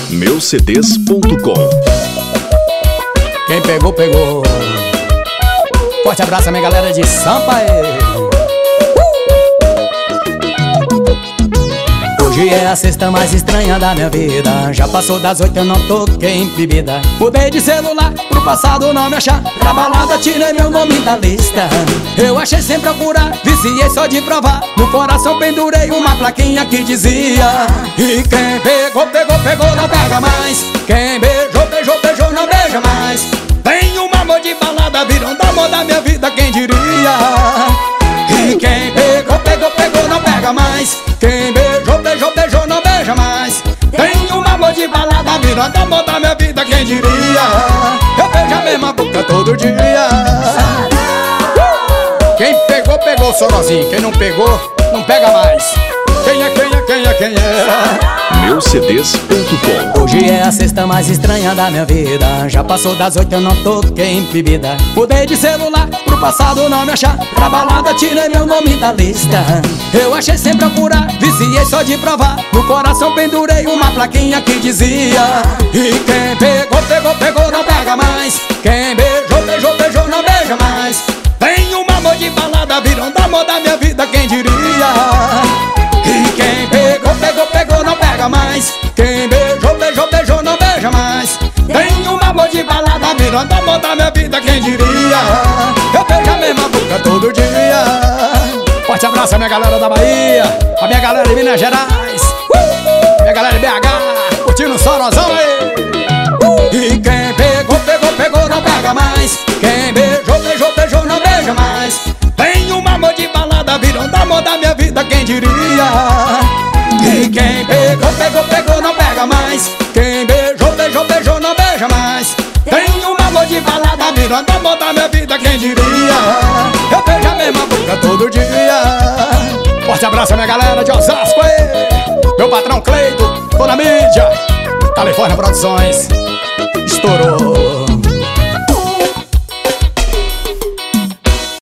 meucds.com. Quem pegou, pegou. Forte abraço a minha galera de Sampaio. Hoje é a sexta mais estranha da minha vida. Já passou das 8, eu não toquei em bebida. Mudei de celular pro passado não me achar. Pra balada tirei meu nome da lista. Eu achei sem procurar, viciei só de provar. No coração pendurei uma plaquinha que dizia: e quem pegou, pegou, pegou, não pega mais. Quem beijou, beijou, beijou, não beija mais. Tem um amor de balada virando amor da minha vida, quem diria? E quem pegou, pegou, pegou, não pega mais. Quem beijou, beijou, beijou, não beija mais. Tem um amor de balada virando amor da minha vida, quem diria? Eu beijo a mesma boca todo dia. Quem pegou, pegou, Sorozinho. Quem não pegou, não pega mais. Quem é, quem é, quem é, quem é? meucds.com. Hoje é a sexta mais estranha da minha vida. Já passou das 8, eu não toquei em bebida. Mudei de celular pro passado não me achar. Pra balada tirei meu nome da lista. Eu achei sem procurar, viciei só de provar. No coração pendurei uma plaquinha que dizia: e quem pegou, pegou, pegou, não pega mais. Quem beijou, beijou, beijou, não beija mais. Tem um amor de balada virando amor da minha vida, quem diria? E quem pegou, pegou, pegou, não pega mais. Quem beijou, beijou, beijou, não beija mais. Tem um amor de balada virando amor da minha vida, quem diria? Eu beijo a mesma boca todo dia. Forte abraço a minha galera da Bahia, a minha galera de Minas Gerais, minha galera de BH, curtindo o Sorozão aí. E quem pegou, pegou, pegou, não pega mais. Quem beijou, beijou, beijou, não beija mais. Tem um amor de balada virando amor da minha vida, quem diria? E quem pegou, pegou, pegou, não pega mais. Quem beijou, beijou, beijou, não beija mais. Tem um amor de balada virando amor da minha vida, quem diria? Eu beijo a mesma boca todo dia. Forte abraço a minha galera de Osasco aí. Meu patrão Cleito, tô na mídia, Califórnia Produções. Estourou.